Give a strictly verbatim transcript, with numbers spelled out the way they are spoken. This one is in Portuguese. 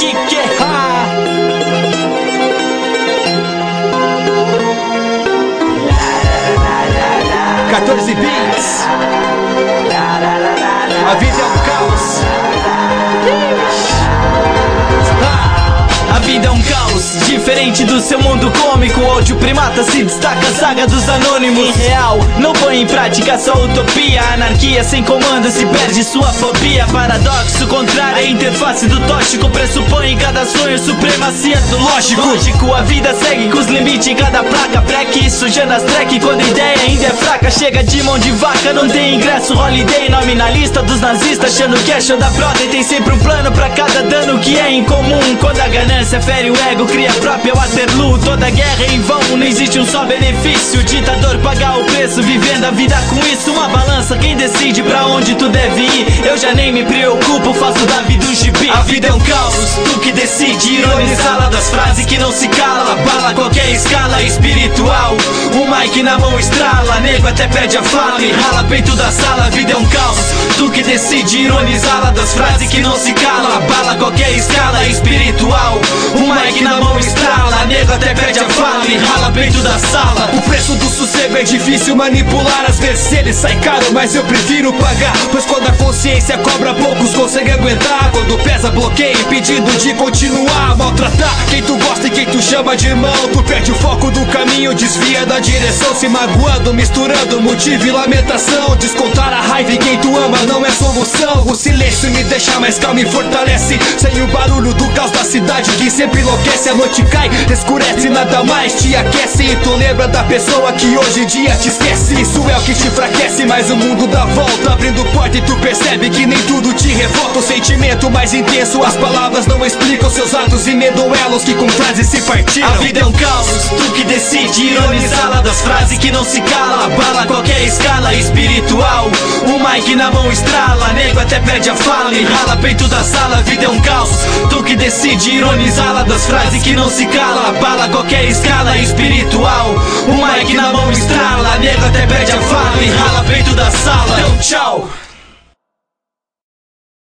Kike, ha. quatorze beats. A vida é um caos. A vida é um caos, diferente do seu mundo cômico, onde o primata se destaca, a saga dos anônimos. Em real, não põe em prática sua utopia. A anarquia sem comando se perde sua fobia. Paradoxo contrário, a interface do tóxico pressupõe em cada sonho supremacia do lógico. Lógico, a vida segue com os limites em cada placa. Break, sujando as track quando a ideia ainda é fraca. Chega de mão de vaca, não tem ingresso holiday. Nome na lista dos nazistas, achando que é show da brother. Tem sempre um plano pra cada dano que é incomum. Quando a ganância fere o ego, cria a própria Waterloo. Toda guerra é em vão, não existe um só benefício. O ditador paga o preço, vivendo a vida com isso. Uma balança, quem decide pra onde tu deve ir. Eu já nem me preocupo, faço da vida um gibi. A vida é um caos, tu que decide ironizá-la. Das frases que não se cala, bala qualquer escala espiritual. O mic na mão estrala, nego até perde a fala e rala peito da sala. A vida é um caos, tu que decide ironizá-la. Das frases que não se cala, bala qualquer escala espiritual. O mic na mão estrala, nego até perde a fala e rala peito da sala. O preço do sossego é difícil manipular. Às vezes ele sai caro, mas eu prefiro pagar. Pois quando a consciência cobra, poucos conseguem aguentar. Quando pesa bloqueio, impedindo de continuar a maltratar quem tu gosta e quem tu chama de irmão. Tu perde o foco do caminho, desvia da direção, se magoando, misturando motivo e lamentação. Descontar a raiva em quem tu ama não é solução. O silêncio me deixa mais calmo e fortalece. Sem o barulho do caos da cidade que sempre enlouquece. A noite cai, escurece, nada mais te aquece. E tu lembra da pessoa que hoje em dia te esquece. Isso é o que te enfraquece, mas o mundo dá volta, abrindo porta e tu percebe que nem tudo te revolta. O sentimento mais intenso, as palavras não explicam. Seus atos emendam elos que com frases se partiram. A vida é um caos, tu que decide ironizá-la. Das frases que não se cala, bala qualquer escala espiritual. O mic na mão estrala, nego até perde a fala e rala peito da sala. A vida é um caos, tu que decide ironizá-la. Das frases que não se cala, bala qualquer escala espiritual. O mic na mão estrala, nego até perde a fala e rala peito da sala. Então tchau.